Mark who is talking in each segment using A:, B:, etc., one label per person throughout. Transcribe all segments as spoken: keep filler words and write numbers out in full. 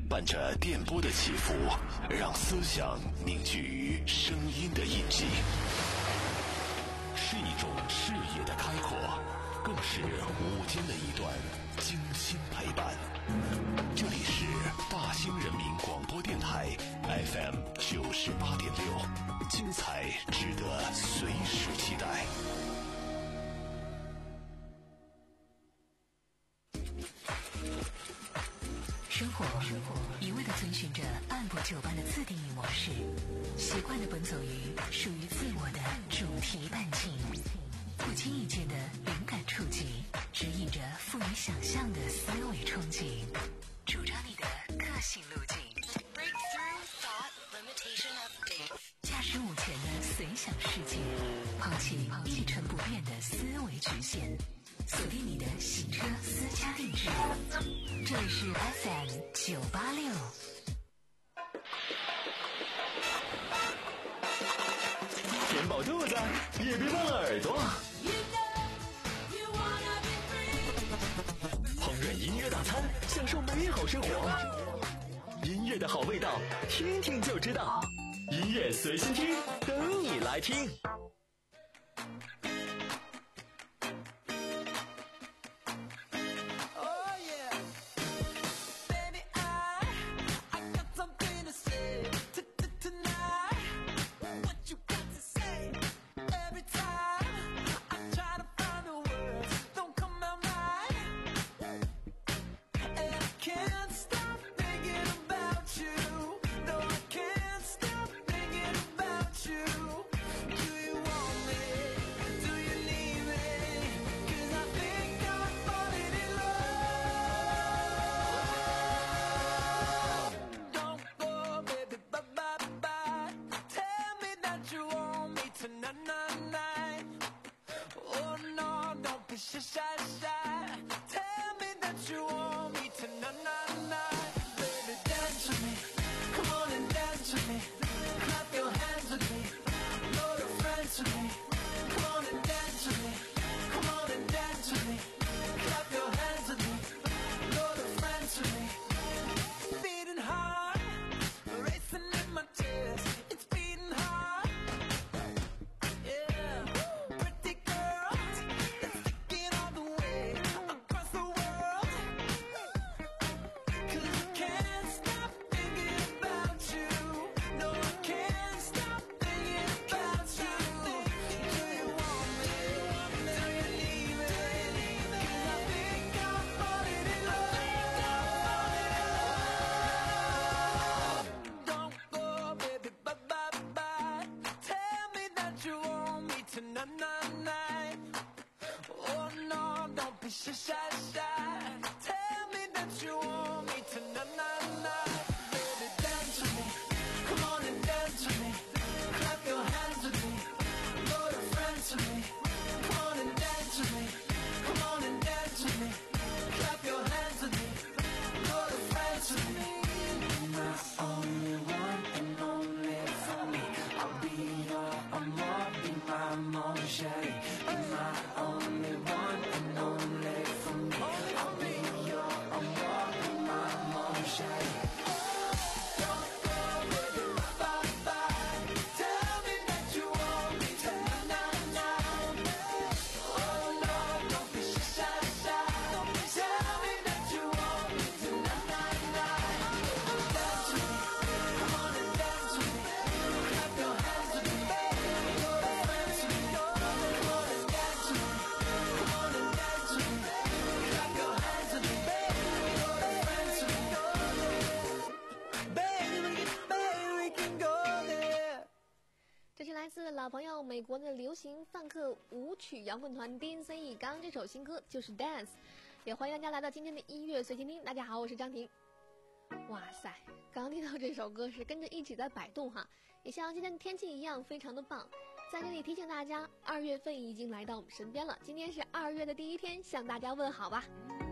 A: 伴着电波的起伏，让思想凝聚于声音的印记，是一种视野的开阔，更是午间的一段精心陪伴。这里是大兴人民广播电台 F M 九十八点六，精彩值得随时期待。
B: 生活一味地遵循着按部就班的自定义模式，习惯地奔走于属于自我的主题半径，不经意间的灵感触及，指引着富于想象的思维憧憬，主张你的个性路径。Breakthrough Thought Limitation Update。驾驶午前的随想世界，抛弃一成不变的思维局限，锁定你的行车私家定制。这里是 F M 九八六。
C: 填饱肚子，也别忘了耳朵。烹饪音乐大餐，享受美好生活。音乐的好味道，听听就知道。音乐随心听，等你来听。
D: 老朋友美国的流行放克舞曲摇滚团 D N C 以刚这首新歌就是 Dance， 也欢迎大家来到今天的音乐随心听。大家好，我是张婷。哇塞，刚刚听到这首歌是跟着一起在摆动哈，也像今天的天气一样非常的棒。在这里提醒大家，二月份已经来到我们身边了，今天是二月的第一天，向大家问好吧。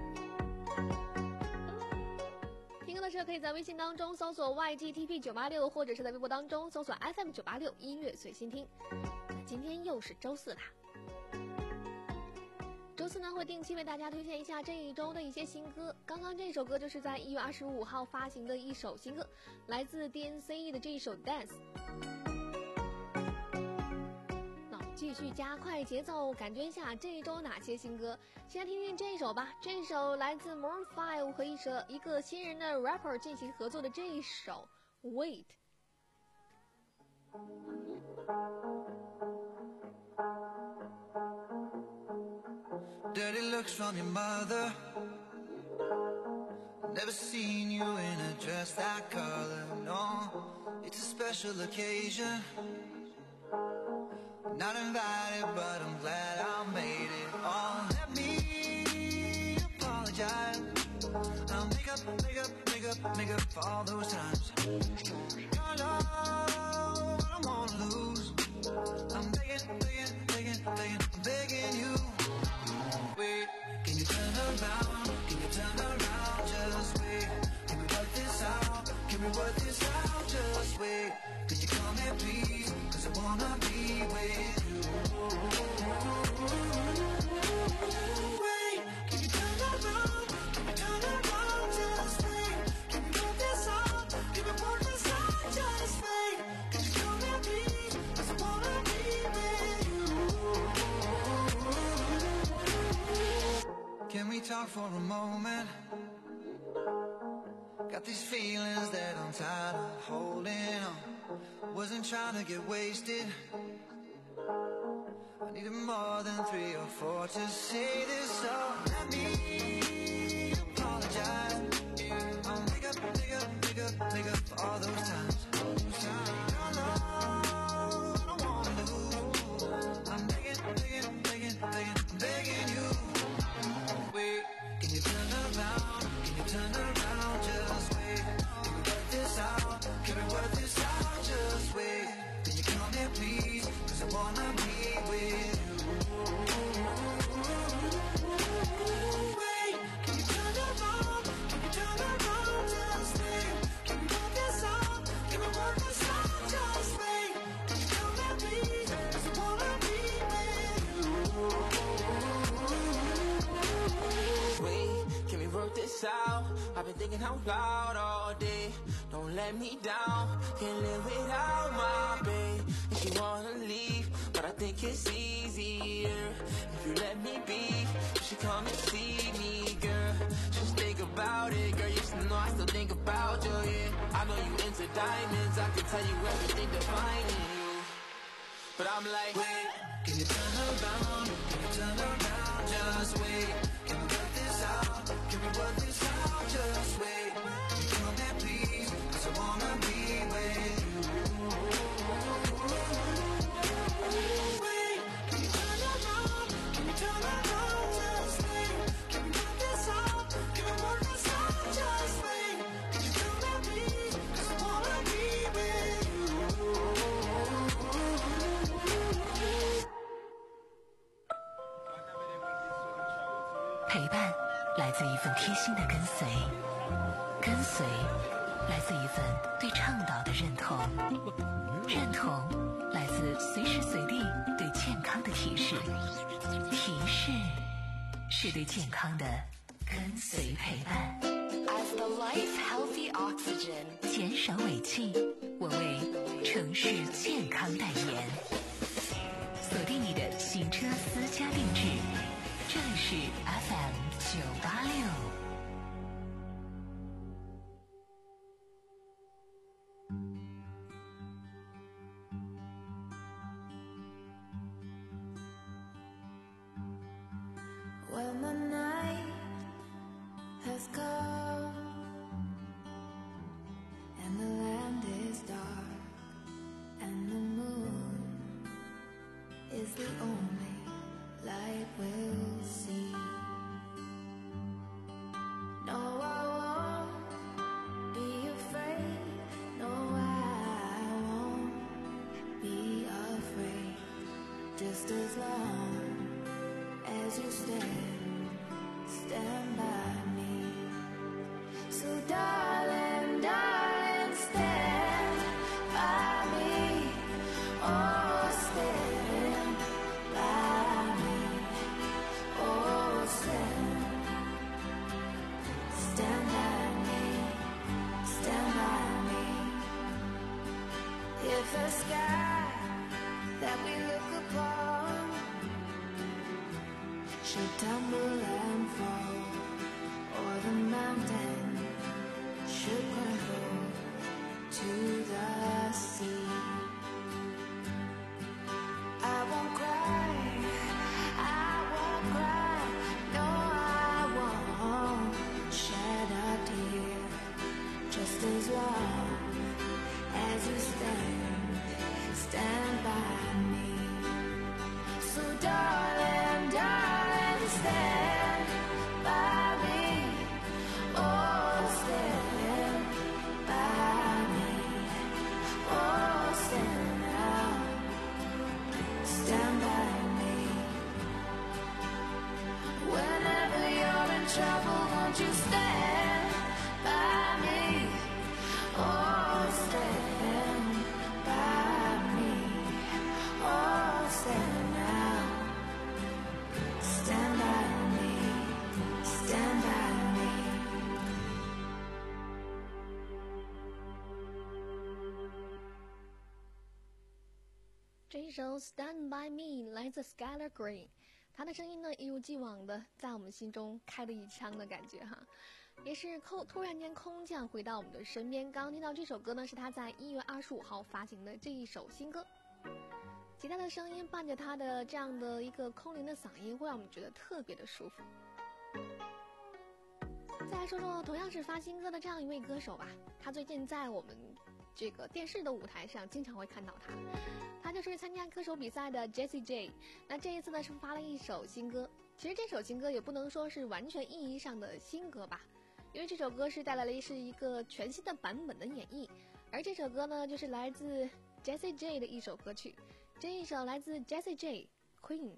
D: 听歌的时候可以在微信当中搜索 Y G T P 九八六， 或者是在微博当中搜索 F M 九八六 音乐随心听。今天又是周四啦，周周四呢会定期为大家推荐一下这一周的一些新歌。刚刚这首歌就是在一月二十五号发行的一首新歌，来自 D N C E 的这一首 Dance。那继续加快节奏，感觉一下这一周哪些新歌。先来听听这一首吧，这一首来自 Maroon 五和一首一个新人的 rapper 进行合作的这一首 Wait。
E: Dirty looks from your mother. Never seen you in a dress that color. No, it's a special occasion. Not invited, but I'm glad I made it. Oh, let me apologize. I'll make up, make up, make up, make up for all those times. Your love, I don't wanna lose. I'm begging, begging, begging, begging, I'm begging you. Wait, can you turn around? Can you turn around? Just wait. Can we work this out? Can we work this out? Just wait. Can you come here, please? Cause I wanna be with you. Wait, can you turn around? Can you turn around? Just wait. Can we work this out? Can we work this out? Just wait. Can you come here, please? Cause I wanna be with you. Can we talk for a moment? Got these feelings that I'm tired of holding on. Wasn't trying to get wasted. I needed more than three or four to say this, so let me apologize. I'll make up, make up, make up, make up for all those times. Your love, I don't wanna lose. I'm begging, begging, begging, begging, I'm begging you. Wait, can you turn around? Can you turn around? Just wait. Can we work this out? Can we work this out? Just wait. Can you come here, please? Cause I wanna be with you. Wait, can you turn around? Can you turn around? Just wait. Can we work this out? Can we work this out? Just wait. Can you come here, please? Cause I wanna be with you.
F: Wait, can we work this out? I've been thinking out loud all day. Don't let me down, can't live without my babe. And she wanna leave, but I think it's easier if you let me be. You should come and see me, girl. Just think about it, girl. You should know I still think about you, yeah. I know you into diamonds, I can tell you everything defining you. But I'm like,
E: wait, can you turn around? Can you turn around? Just wait. Can we work this out? Can we work this out? Just wait. Can you come here, please? Cause I wanna be with you. Wait, can you turn around? Can you turn around? Just wait. Can we work this out? Can we work this out? Just wait. Can you come here, please? Cause I wanna be with you.
B: 陪伴来自一份贴心的跟随，跟随来自一份对倡导的认同，认同来自随时随地对健康的提示，提示是对健康的跟随陪伴。As the life healthy oxygen， 减少尾气，我为城市健康代言。锁定你的行车私家定制，这里是 F M 九八六。
G: When the night has come and the land is dark and the moon is the only light we'll see. No, I won't be afraid. No, I won't be afraid. Just as long as you stand, stand by me. So darling, darling, stand by me. Oh, stand by me. Oh, the sky that we look upon should tumble and fall, or the mountain should crumble to the sea. I won't cry, I won't cry, no I won't shed a tear, just as long as you stand, stand by me. So darling, darling, stand by me, oh stand by me, oh stand now, stand by me. Whenever you're in trouble, won't you stand by me, oh stand by me, oh stand now, stand by me, stand by me.
D: 这一首《Stand by Me》来自 Skylar Green， 他的声音呢一如既往的在我们心中开了一枪的感觉哈，也是空突然间空降回到我们的身边。刚刚听到这首歌呢，是他在一月二十五号发行的这一首新歌。吉他的声音伴着他的这样的一个空灵的嗓音，会让我们觉得特别的舒服。再来说说同样是发新歌的这样一位歌手吧，他最近在我们这个电视的舞台上经常会看到他，他就是参加歌手比赛的 Jessie J。 那这一次呢是发了一首新歌，其实这首新歌也不能说是完全意义上的新歌吧，因为这首歌是带来了是一个全新的版本的演绎，而这首歌呢就是来自 Jessie J 的一首歌曲，这一首来自 Jessie J Queen。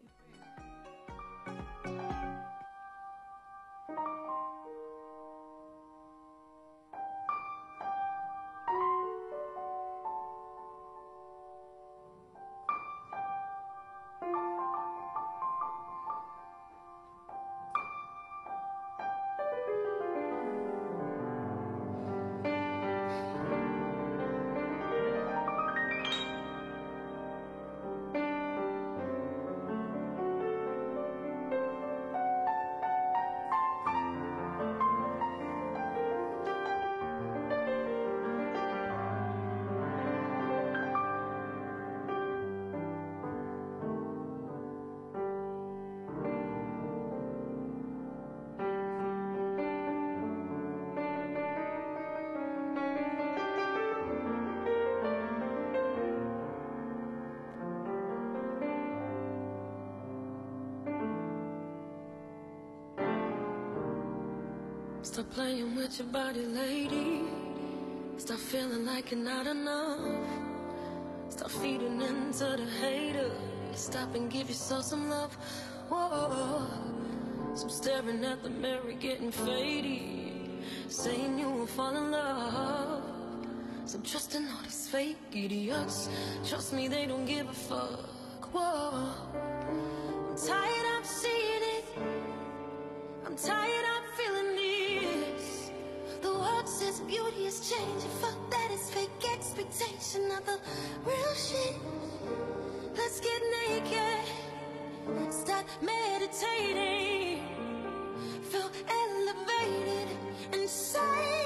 H: Stop playing with your body, lady. Stop feeling like you're not enough. Stop feeding into the haters. Stop and give yourself some love. Whoa. Stop staring at the mirror, getting faded, saying you won't fall in love. Stop trusting all these fake idiots. Trust me, they don't give a fuck. Whoa. I'm tired of seeing it. I'm tired of feeling this. The world says beauty is changing. Fuck that, it's fake expectation of the real shit. Let's get naked. Start meditating. Feel elevated and say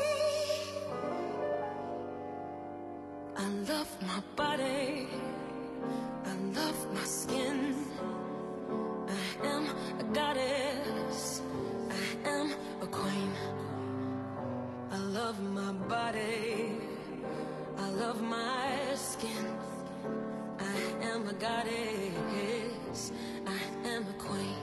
H: I love my body. I love my skin. I am a goddess. I am a queen. I love my body. I love my skin. I am a goddess. I am a queen.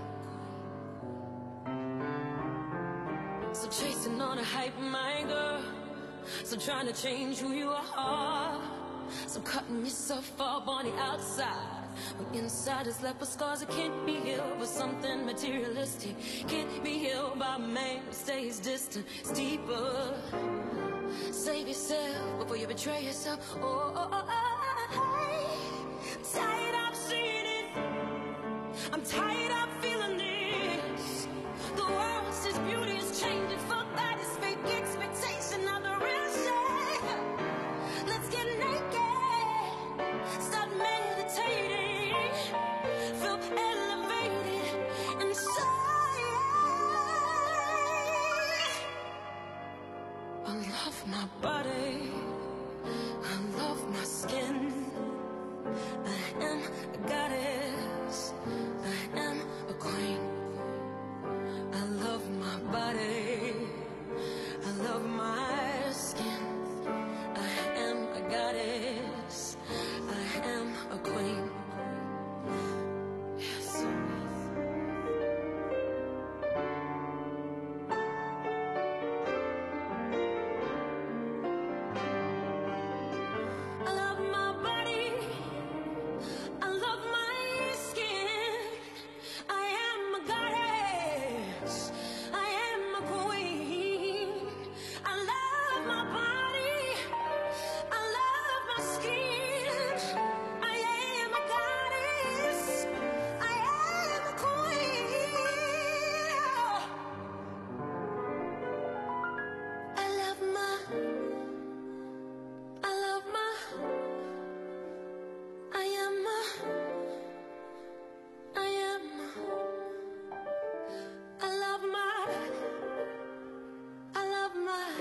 H: So chasing all the hype, my girl. So trying to change who you are. So cutting yourself up on the outside. When inside is left with scars that can't be healed by something materialistic. Can't be healed by a man who stays distant. It's deeper. Save yourself before you betray yourself. Oh, oh, oh, oh. I'm tired of seeing it. I'm tired of feeling this. The world says beauty is changing. Fuck that, it's fake expectation of the real shit. Let's get naked. I love my body, I love my skin. I am a goddess, I am a queen. I love my body, I love my skin. I am a goddess, I am a queen. Yes. I love my body, I love my skin. I am a goddess, I am a queen. I love my body, I love my skin. I am a goddess, I am a queen. I love my, I love my, I am a, I am a, I love my, I love my,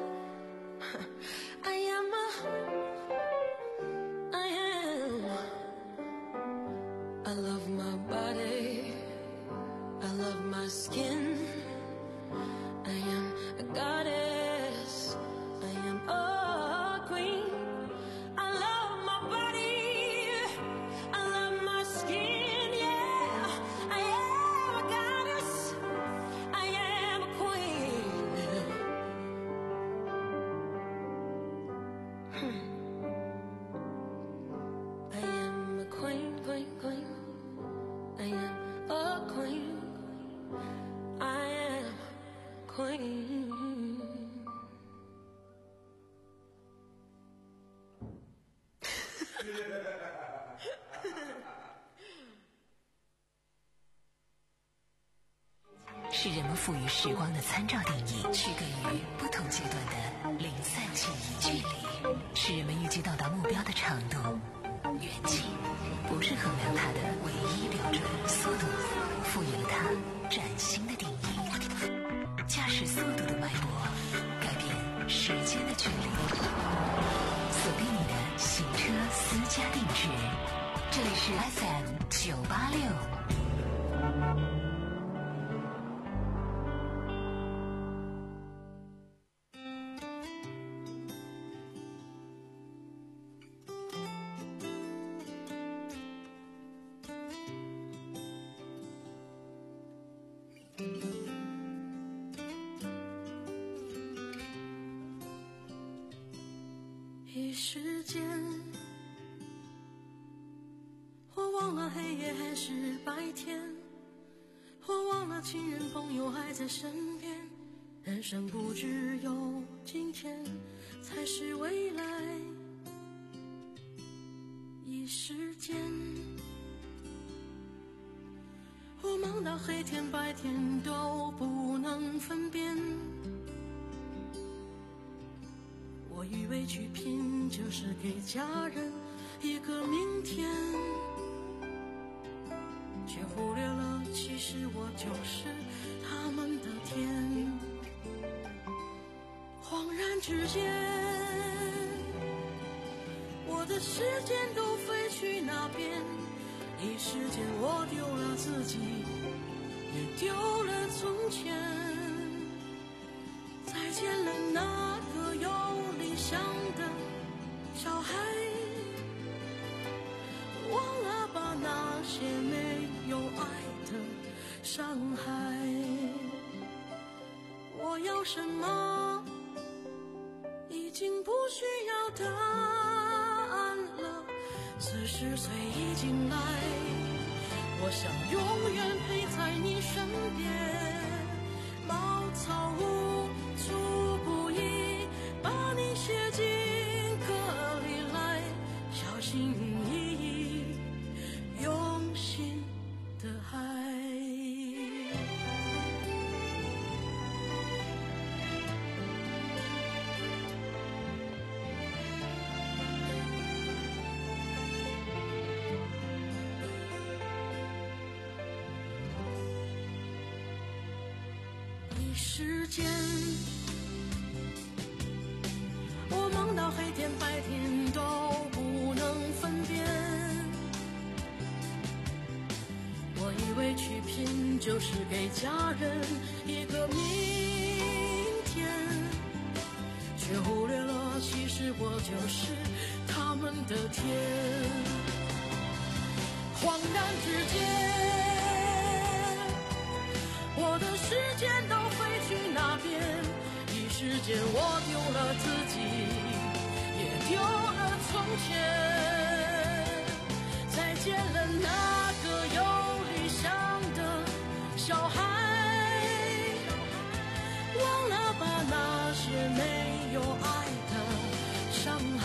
H: I am a, I am, I love my body, I love my skin. I am a goddess, I am a queen. I love my body, I love my skin, yeah. I am a goddess, I am a queen. Hmm. I am a queen, queen, queen. I am a queen. I am queen.
B: 是人们赋予时光的参照定义，区隔于不同阶段的零散记忆距离，是人们预计到达目标的长度。远近不是衡量它的唯一标准，速度赋予了它崭新的定义。驾驶速度的脉搏，改变时间的距离。锁定你的行车私家定制，这里是 F M 九八六。
H: 一时间，我忘了黑夜还是白天，我忘了亲人朋友还在身边，人生不只有今天才是未来。一时间，我忙到黑天白天都不能分辨，我以为去拼就是给家人一个明天，却忽略了其实我就是他们的天。恍然之间，我的时间都飞去那边，一时间我丢了自己，也丢了从前。再见了那个有理想的小孩，忘了把那些没有爱的伤害。我要什么已经不需要答案了，四十岁已经来，我想永远陪在你身边。茅草屋足不易把你写进歌里来，小心翼翼用心的爱。一时间， 就是给家人一个明天，却忽略了其实我就是他们的天。恍然之间，我的时间都飞去那边，一时间我丢了自己，也丢了从前，再见了那个有理想的小孩，忘了吧那些没有爱的伤害。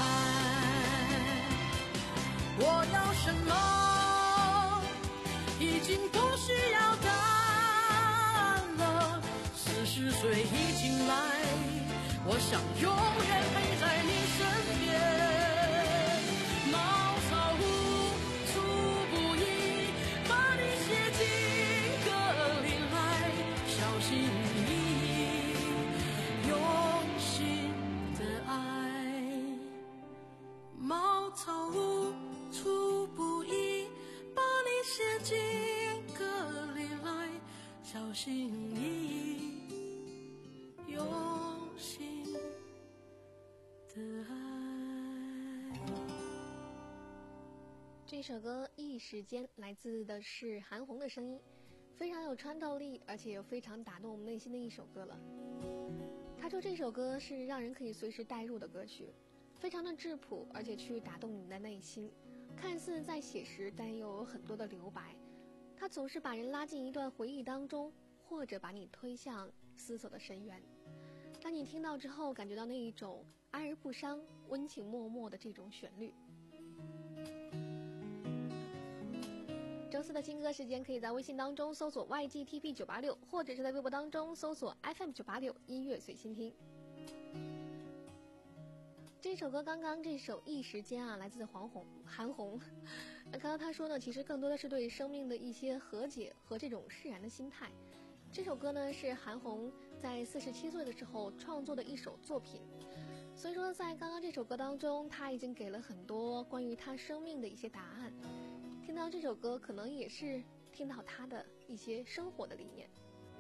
H: 我要什么已经不需要答案了，四十岁已经来，我想永远陪在你身边。茅草屋粗布衣，把你写进歌里来，小心翼翼，用心的爱。茅草屋粗布衣，把你写进歌里来，小心翼翼，用心的爱。
D: 这首歌一时间来自的是韩红的声音，非常有穿透力，而且又非常打动我们内心的一首歌了。他说这首歌是让人可以随时代入的歌曲，非常的质朴，而且去打动你的内心，看似在写实，但又有很多的留白。它总是把人拉进一段回忆当中，或者把你推向思索的深渊。当你听到之后，感觉到那一种哀而不伤、温情脉脉的这种旋律。周四的新歌时间，可以在微信当中搜索 Y G T P 九八六，或者是在微博当中搜索 F M 九八六音乐随心听。这首歌刚刚这首一时间啊，来自黄红韩红。那刚刚他说呢，其实更多的是对生命的一些和解和这种释然的心态。这首歌呢是韩红在四十七岁的时候创作的一首作品，所以说在刚刚这首歌当中，他已经给了很多关于他生命的一些答案。听到这首歌，可能也是听到他的一些生活的理念。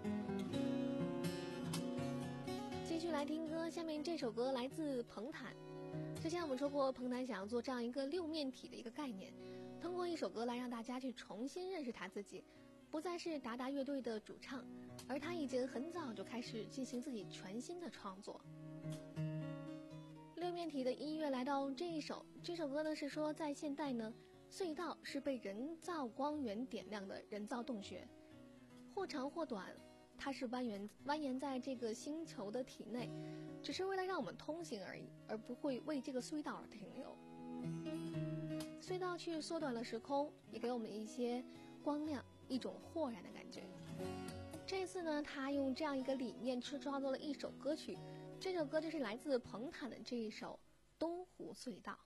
D: 继续来听歌，下面这首歌来自彭坦。之前我们说过，彭坦想要做这样一个六面体的一个概念，通过一首歌来让大家去重新认识他自己，不再是达达乐队的主唱，而他已经很早就开始进行自己全新的创作。六面体的音乐来到这一首，这首歌呢是说，在现代呢，隧道是被人造光源点亮的人造洞穴，或长或短，它是蜿蜒蜿蜒在这个星球的体内，只是为了让我们通行而已，而不会为这个隧道而停留。隧道去缩短了时空，也给我们一些光亮，一种豁然的感觉。这次呢，他用这样一个理念去创作了一首歌曲，这首歌就是来自彭坦的这一首《东湖隧道》。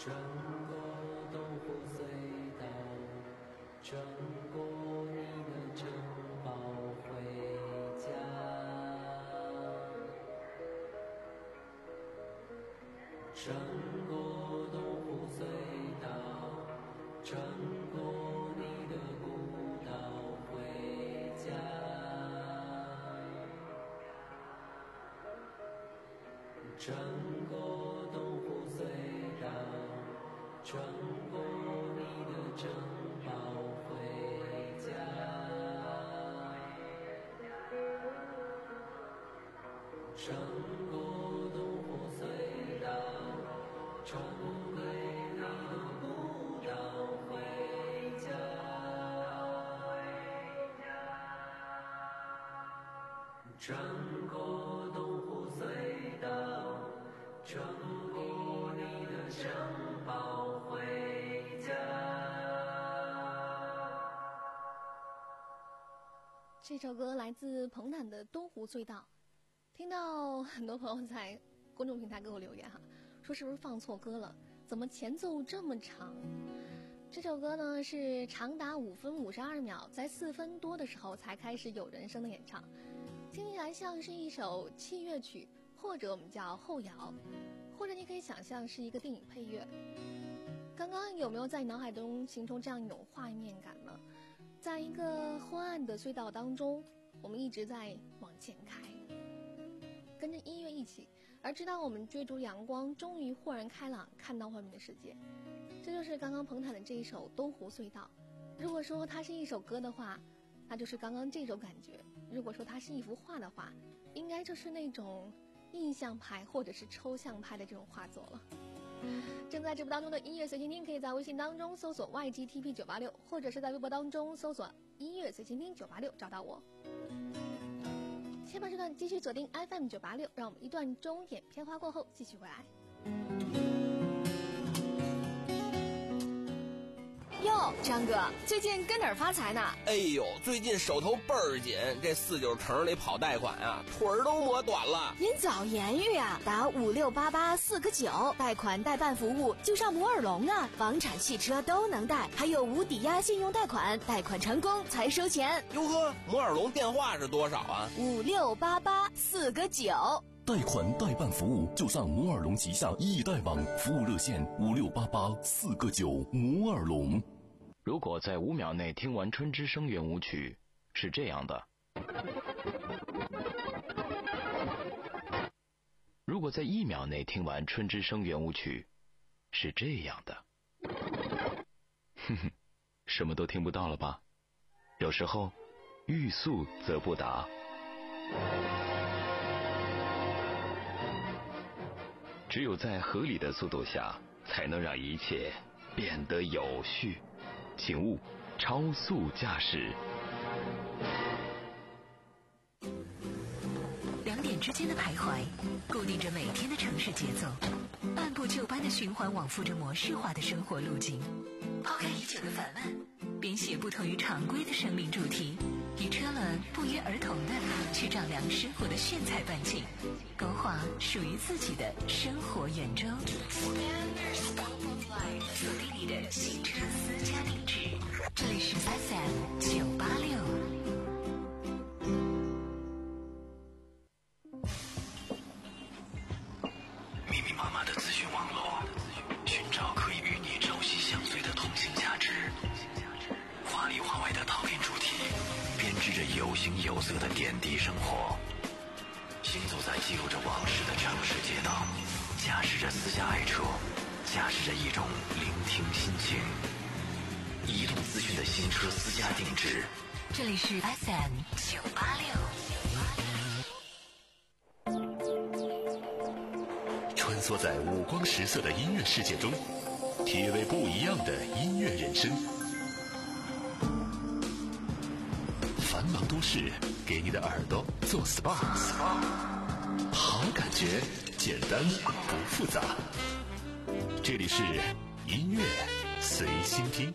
I: 穿过东湖隧道，穿过你的城堡回家。穿过东湖隧道，穿过你的孤岛回家。穿过东湖隧道，穿过你的城堡回家。穿过东湖隧道，穿过你的孤岛回家。穿过东湖隧道，穿过你的城堡回家。
D: 这首歌来自彭坦的《东湖隧道》，听到很多朋友在公众平台给我留言哈，说是不是放错歌了？怎么前奏这么长？这首歌呢是长达五分五十二秒，在四分多的时候才开始有人声的演唱，听起来像是一首器乐曲，或者我们叫后摇，或者你可以想象是一个电影配乐。刚刚有没有在脑海中形成这样一种画面感呢？在一个昏暗的隧道当中，我们一直在往前开，跟着音乐一起，而直到我们追逐阳光，终于豁然开朗，看到外面的世界。这就是刚刚彭坦的这一首《东湖隧道》。如果说它是一首歌的话，那就是刚刚这种感觉；如果说它是一幅画的话，应该就是那种印象派或者是抽象派的这种画作了。正在直播当中的音乐随心听，可以在微信当中搜索 Y G T P 九八六， 或者是在微博当中搜索音乐随心听九八六找到我。下半时段继续锁定 F M 九八六，让我们一段钟点片花过后继续回来。
J: 哟，张哥，最近跟哪儿发财呢？
K: 哎呦，最近手头倍儿紧，这四九城里跑贷款啊，腿儿都磨短了。
J: 您早言语啊，打五六八八四个九，贷款代办服务就上摩尔龙啊，房产、汽车都能贷，还有无抵押信用贷款，贷款成功才收钱。
K: 哟呵，摩尔龙电话是多少啊？
J: 五六八八四个九。
A: 贷款代办服务就上摩尔龙旗下易贷网，服务热线五六八八四个九。摩尔龙。
L: 如果在五秒内听完春之声圆舞曲，是这样的；如果在一秒内听完春之声圆舞曲，是这样的。哼哼，什么都听不到了吧？有时候，欲速则不达。只有在合理的速度下，才能让一切变得有序。请勿超速驾驶。
B: 两点之间的徘徊，固定着每天的城市节奏，按部就班的循环往复着模式化的生活路径。抛开已久的烦闷，编写不同于常规的生命主题，与车轮不约而同的去丈量生活的炫彩半径，勾画属于自己的生活圆周。锁定你的新车私家定制，这里是 F M 九八六。
A: 密密麻麻的资讯网络，寻找可以与你朝夕相随的通信价值。华里华外的陶片主题，编织着有形有色的点滴生活。行走在记录着往事的城市街道，驾驶着私家爱车，驾驶着一种聆听心情。移动资讯的新车私家定制，
B: 这里是 F M 九八六。
A: 穿梭在五光十色的音乐世界中，体味不一样的音乐人生。繁忙都市，给你的耳朵做 S P A， 好感觉，简单不复杂。这里是音乐随心听。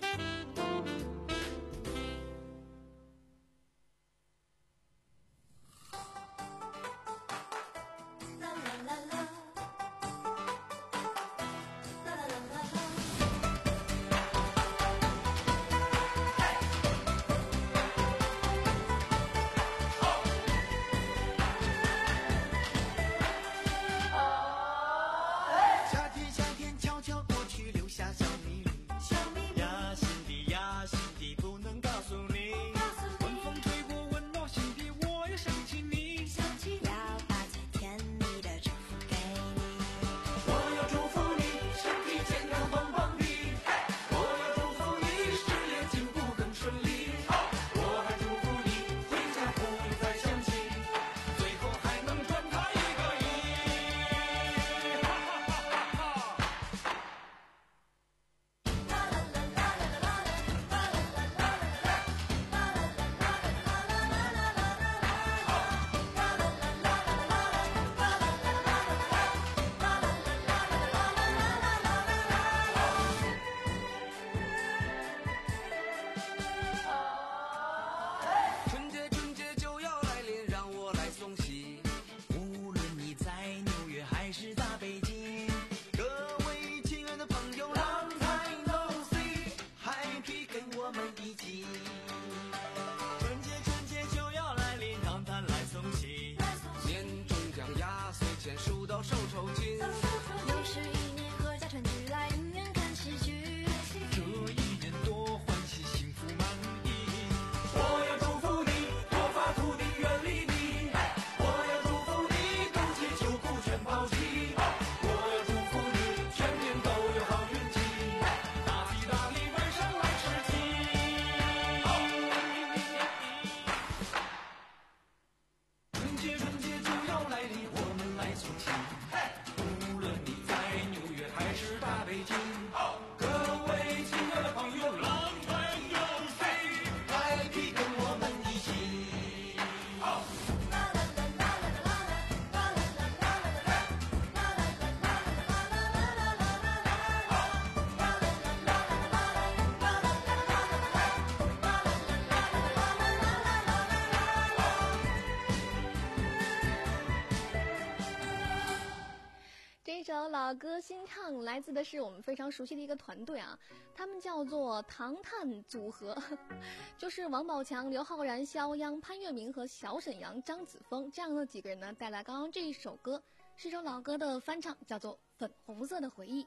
D: 把歌新唱，来自的是我们非常熟悉的一个团队啊，他们叫做唐探组合，就是王宝强、刘昊然、肖央、潘粤明和小沈阳、张子枫这样的几个人呢，带来刚刚这一首歌，是首老歌的翻唱，叫做《粉红色的回忆》。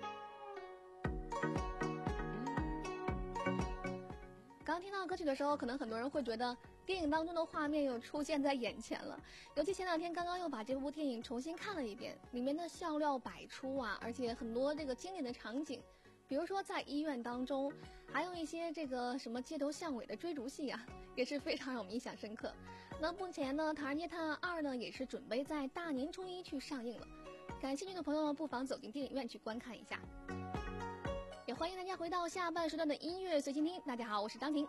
D: 刚听到歌曲的时候，可能很多人会觉得电影当中的画面又出现在眼前了。尤其前两天刚刚又把这部电影重新看了一遍，里面的笑料百出啊，而且很多这个经典的场景，比如说在医院当中，还有一些这个什么街头巷尾的追逐戏啊，也是非常让我们印象深刻。那目前呢，《唐人街探案二》呢也是准备在大年初一去上映了，感兴趣的朋友呢不妨走进电影院去观看一下。也欢迎大家回到下半时段的音乐随心听。大家好，我是张婷。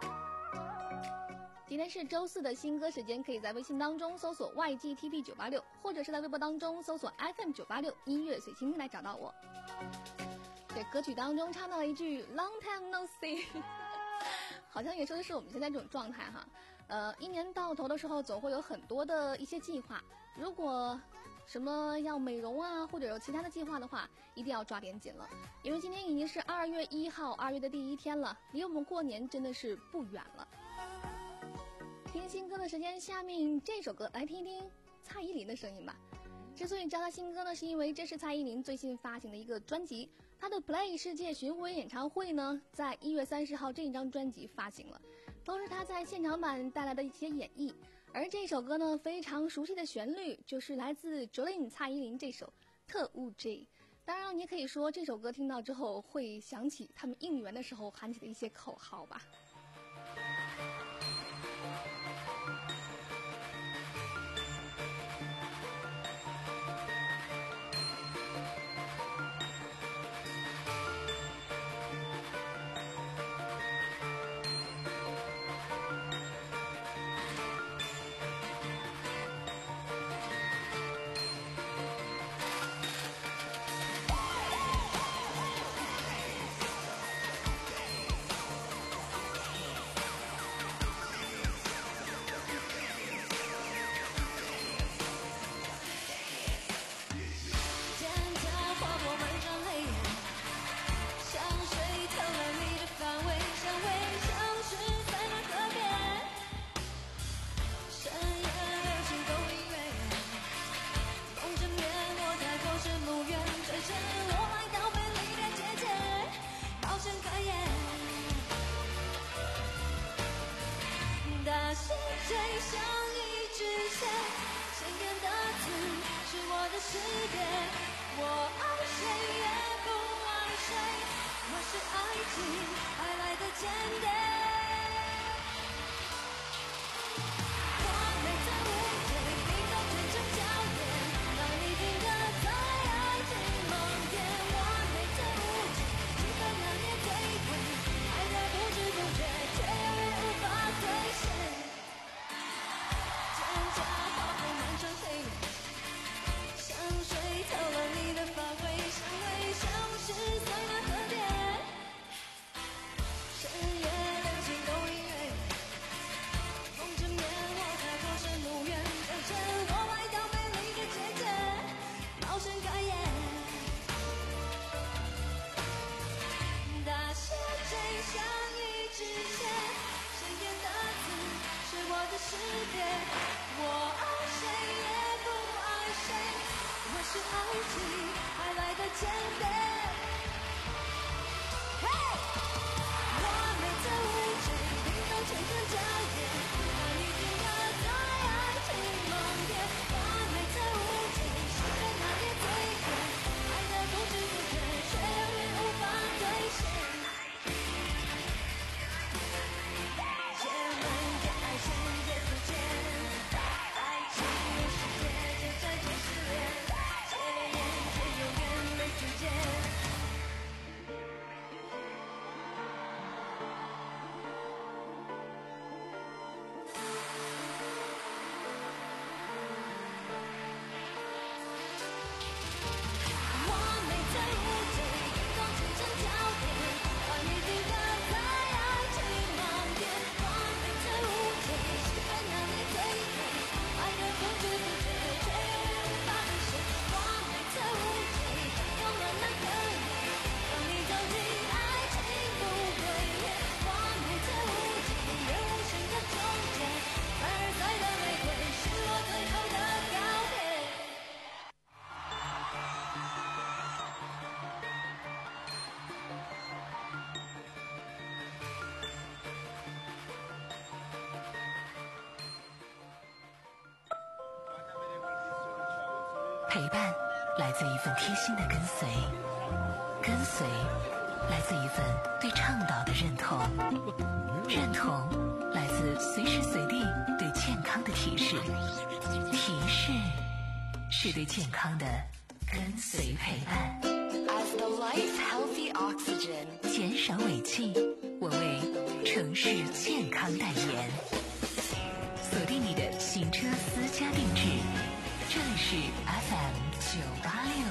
D: 今天是周四的新歌时间，可以在微信当中搜索 Y G T P 九八六，或者是在微博当中搜索 F M 九八六 音乐随心听来找到我。这歌曲当中唱到一句 Long time no see， 好像也说的是我们现在这种状态哈。呃，一年到头的时候，总会有很多的一些计划。如果什么要美容啊，或者有其他的计划的话，一定要抓点紧了，因为今天已经是二月一号，二月的第一天了，离我们过年真的是不远了。听新歌的时间，下面这首歌来听一听蔡依林的声音吧。之所以叫她新歌呢，是因为这是蔡依林最新发行的一个专辑，她的 Play 世界巡回演唱会呢，在一月三十号这一张专辑发行了，都是她在现场版带来的一些演绎。而这首歌呢，非常熟悉的旋律就是来自 Jolin 蔡依林这首特务 J。 当然你也可以说这首歌听到之后会想起他们应援的时候喊起的一些口号吧。
H: 大世界像一支线，鲜艳的字是我的世界，我爱谁也不爱谁，我是爱情爱来的简单。完美的误解，你都全程焦点，让你听得在爱情盲点。完美的误解，记得那年最贵，爱的不知不觉，却永远无法兑现。蒹葭花火漫成黑夜，香水透了你的发尾，香味消失在那河边。深夜流行动音乐，风筝棉我太过深无缘，跟着我来到美丽的姐姐，冒险改演。大世界像一支线，鲜艳的字是我的世界，我爱谁也不爱谁，我是爱情爱来的简单。嘿，完美的误解，平凡全身焦点，让你听得在爱情盲点。完美的误解，是在那年最贵，爱的不知不觉，却永远无法兑现。姐们的爱线别不见，爱情的世界就在这失恋，戒烟却永远没主见。
B: 陪伴来自一份贴心的跟随，跟随来自一份对倡导的认同，认同来自随时随地对健康的提示，提示是对健康的跟随陪伴。
J: As the life healthy oxygen，
B: 减少尾气，我为城市健康代言。锁定你的行车私家定制，这里是 F M 九八六。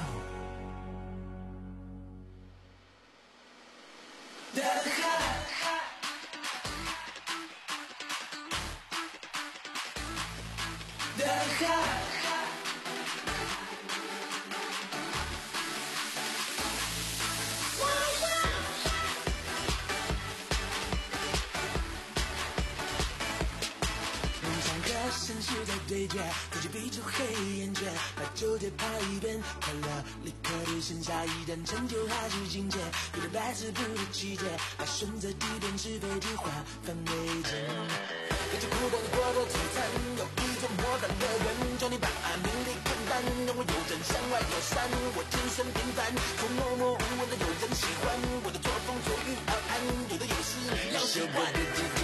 M: 现实在对决，自己闭出黑眼圈，把纠结跑一遍，快乐立刻兑现，下一站成就还是境界，有点百思不得其解，把选择题变是非题化繁为简。跟着苦短的过着璀璨，有一种莫大的人，教你把名利看淡，让我有真向外有山，我天生平凡，从默默无闻的有人喜欢，我的作风随遇而安，有的有事你要习惯。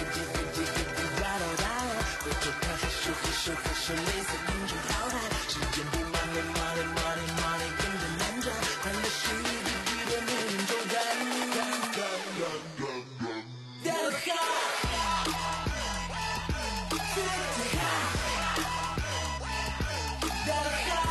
M: 回头看还是还是还是类似英雄淘汰，时间不 money money money money 跟着难转，快乐是一滴滴的没人周转。That high, that high, that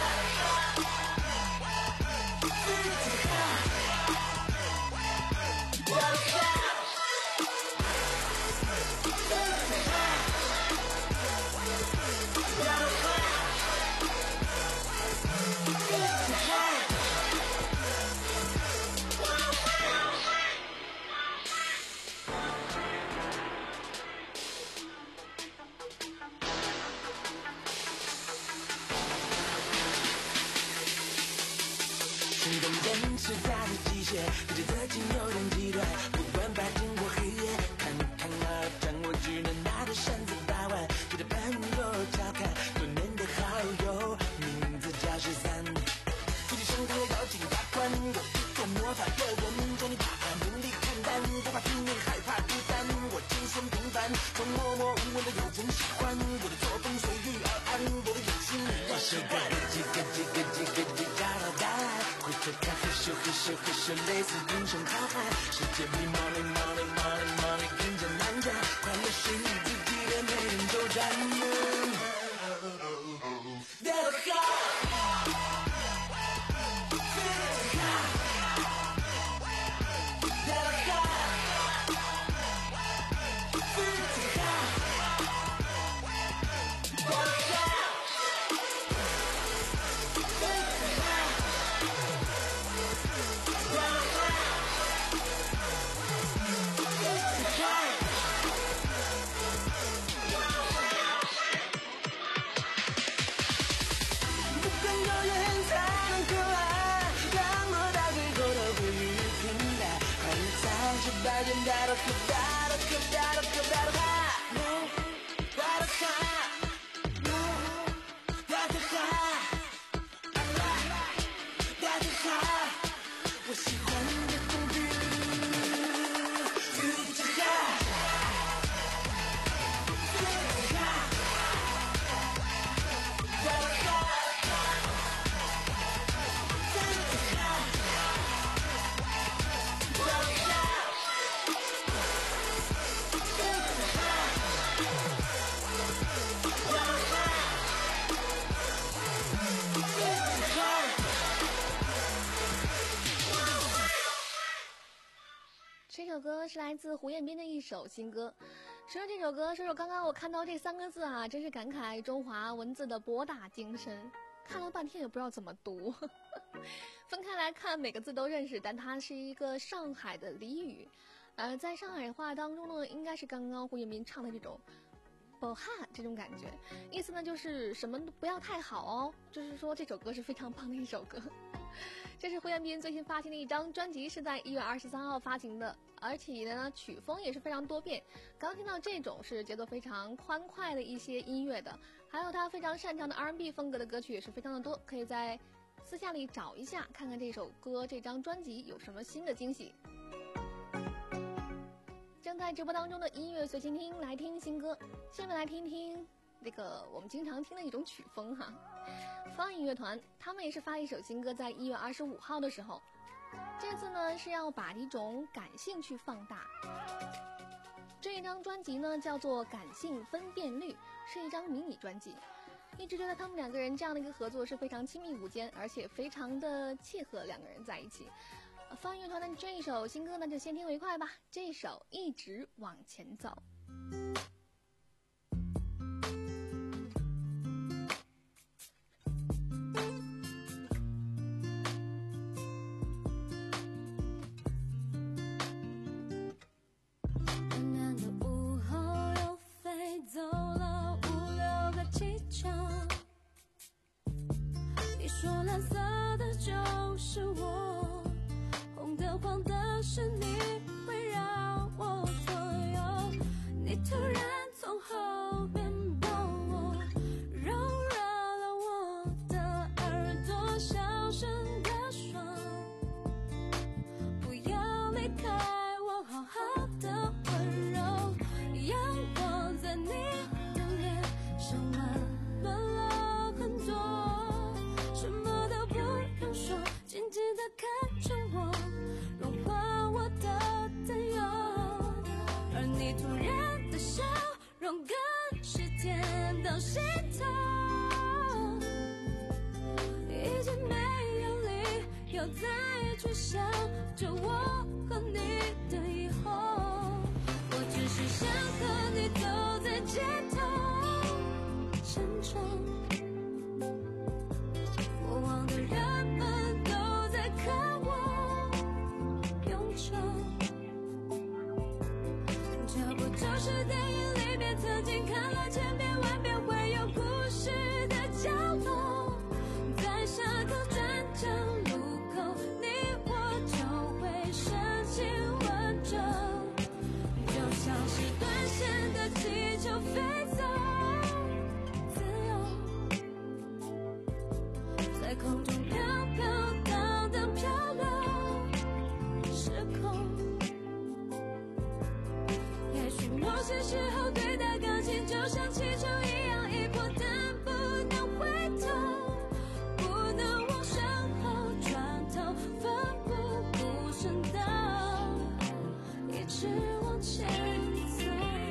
M: 行动坚持它的极限，对着自己有点极端，不管白天或黑夜，看看啊，掌握只能拿着扇子把玩，对着朋友调侃，多年的好友，名字叫十三。夫妻生活要紧把关，有一种魔法的人，教你把名利看淡，不怕拼命，害怕孤单，我天生平凡，从默默无闻的有人喜欢，我的作风随遇而安，我的有心要习惯，几个几个几个几个找到答案。回头看，嘿咻嘿咻嘿咻，类似英雄淘汰，世界比 money money money money 更加难转，快乐是你自己的，没人周转。That high, that high, that high。
D: 这首歌是来自胡彦斌的一首新歌。说说这首歌，说说刚刚我看到这三个字啊，真是感慨中华文字的博大精深。看了半天也不知道怎么读，分开来看每个字都认识，但它是一个上海的俚语。呃，在上海话当中呢，应该是刚刚胡彦斌唱的这种不哈这种感觉，意思呢就是什么都不要太好哦，就是说这首歌是非常棒的一首歌。这是胡彦斌最新发行的一张专辑，是在一月二十三号发行的，而且呢曲风也是非常多变。刚听到这种是节奏非常欢快的一些音乐的，还有他非常擅长的 R and B 风格的歌曲也是非常的多，可以在私下里找一下，看看这首歌、这张专辑有什么新的惊喜。正在直播当中的音乐随心听，来听新歌。下面来听听这个我们经常听的一种曲风哈，方音乐团，他们也是发了一首新歌，在一月二十五号的时候，这次呢是要把一种感性去放大。这一张专辑呢叫做《感性分辨率》，是一张迷你专辑。一直觉得他们两个人这样的一个合作是非常亲密无间，而且非常的契合两个人在一起。方乐团的这一首新歌呢，就先听为快吧。这一首《一直往前走》。
H: 温暖的午后又飞走了五六个气球，你说蓝色的就是我，红的黄的是你围绕我左右，你突然从后面抱我，柔软了我的耳朵，小声地说不要离开我，好好的温柔，阳光在你的脸上温暖了很多，什么都不用说，静静地看着我，融化我的担忧，而你突然的笑容更是甜到心头，已经没有理由再去想着我和你的以后，我只是想和你走在街头，沉重过往的人们都在看我忧愁，这不就是电影里面曾经看了千遍万遍会有故事的角落，在下个转角路口你我就会深情吻着，就像是断线的气球飞走，自由在空中飘飘荡荡漂流，失控。也许某些时候对待感情就像气球一样一波，但不能回头，不能往身后转头，奋不顾身的一直往前走。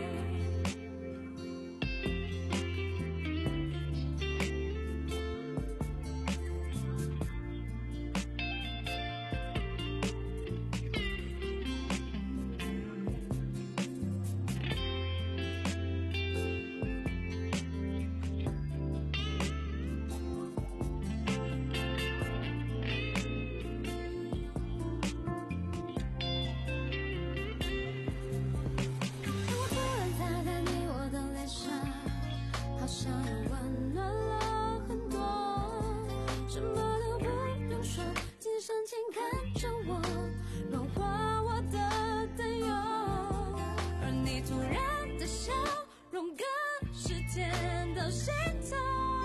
H: 我突然擦在你我的脸上，好像又温暖了很多，什么都不用说，请深情看着我，融化我的担忧，而你突然的笑容更是甜到心头，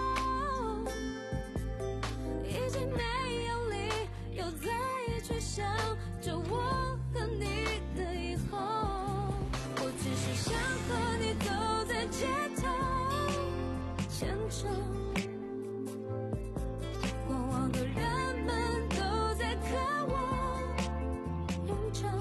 H: 已经没有理由再去想着我和你的以后，我只是想和你走在街头，牵手，过往的人们都在看我永久，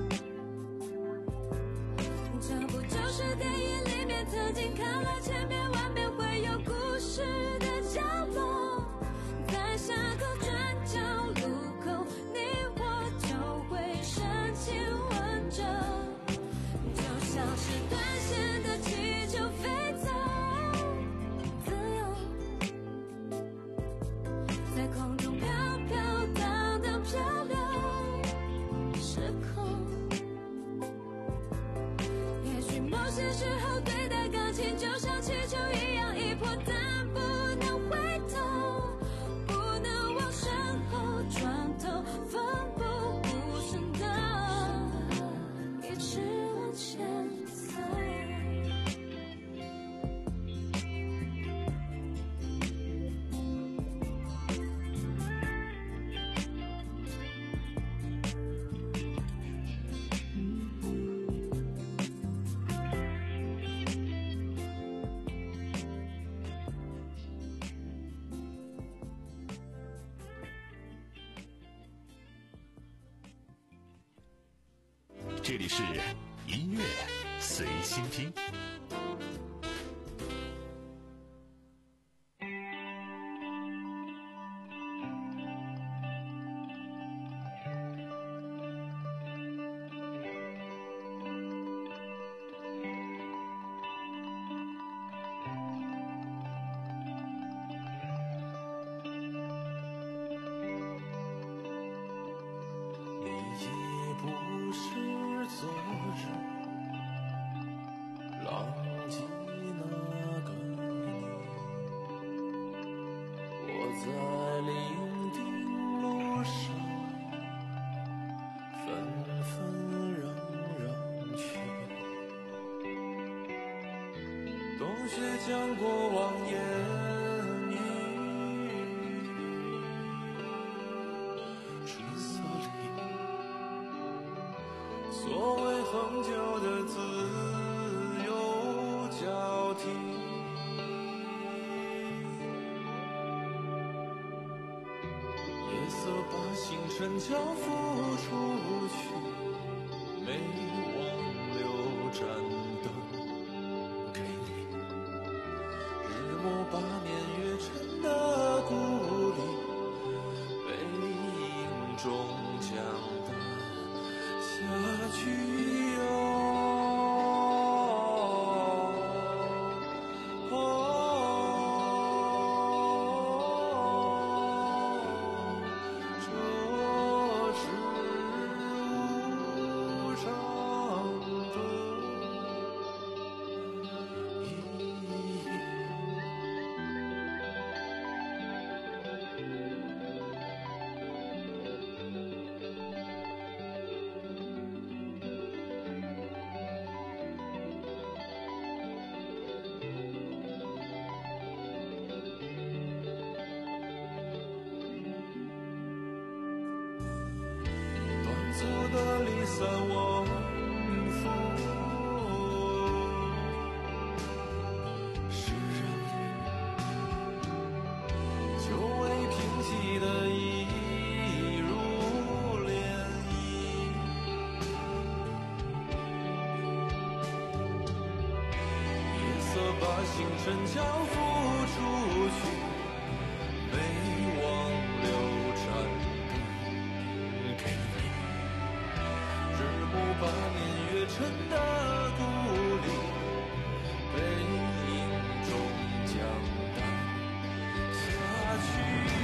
H: 这不就是电影里面曾经看了千遍万遍会有故事的角落，在下个转角路口你我就会深情吻着，就像是断线的气球飞走，自由在空中飘飘荡荡漂流，失控。也许某些时候对待感情就像气球
A: 这里是音乐随心听。
N: 将过往言语，春色里，所谓恒久的自由交替，夜色把星辰交付出去，没忘留盏灯。把年月沉的故里，背影中将淡下去哟。的离散往复，是让雨久未平息的一如涟漪，夜色把星辰交付出去，没忘留盏灯给你，日暮把年月沉的故里，背影中将淡下去。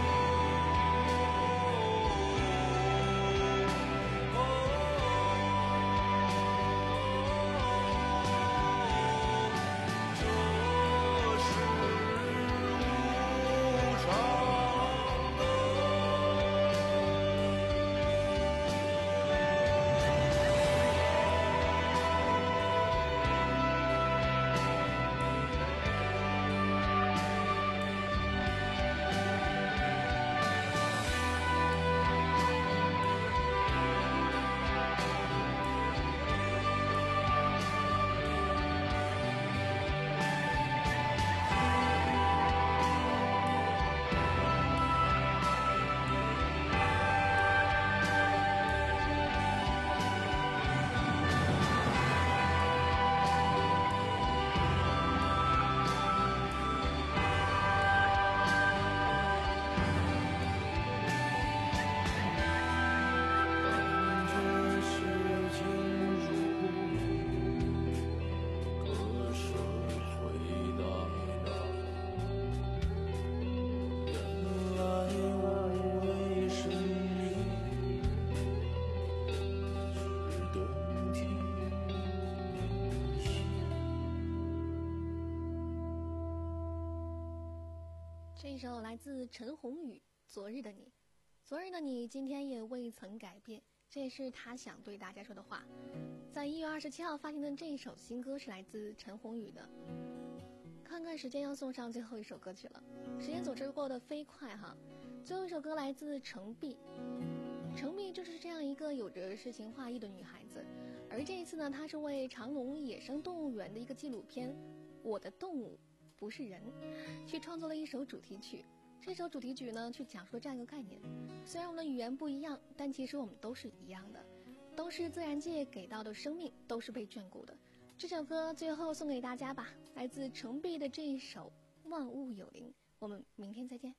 D: 这一首来自陈鸿宇《昨日的你》，昨日的你今天也未曾改变，这也是他想对大家说的话。在一月二十七号发行的这一首新歌是来自陈鸿宇的。看看时间，要送上最后一首歌曲了，时间总是过得飞快哈。最后一首歌来自程璧，程璧就是这样一个有着诗情画意的女孩子，而这一次呢，她是为长隆野生动物园的一个纪录片《我的动物不是人》去创作了一首主题曲。这首主题曲呢，去讲述这样一个概念：虽然我们的语言不一样，但其实我们都是一样的。 都是自然界给到的生命，都是被眷顾的。这首歌最后送给大家吧，来自程璧的这一首《万物有灵》。我们明天再见。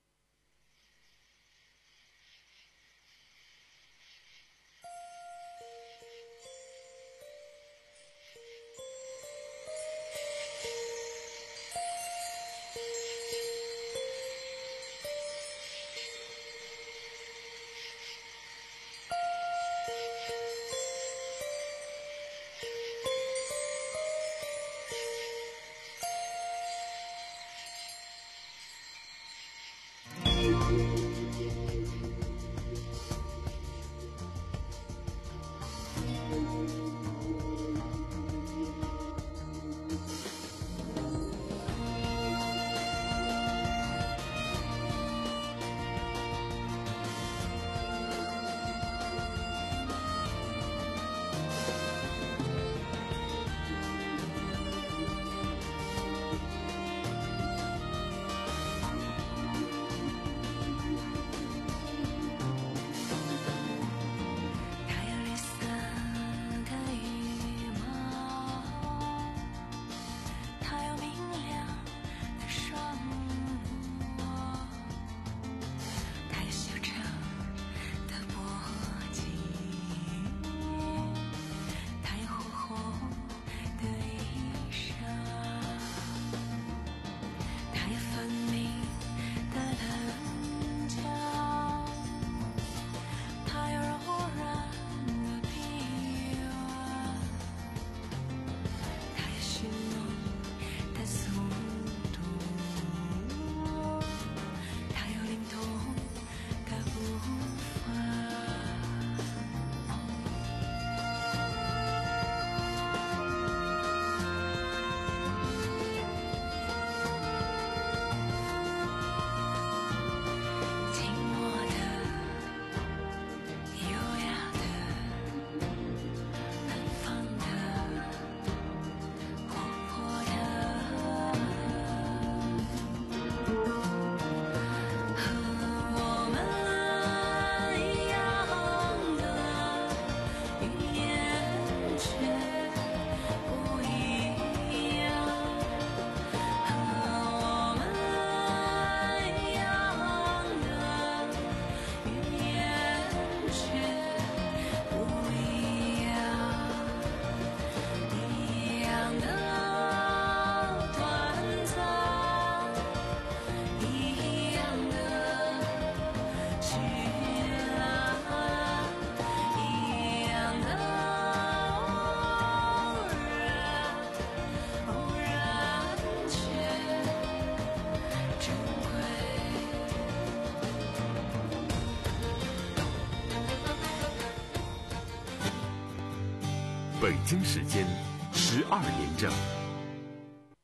A: 北京时间十二点整。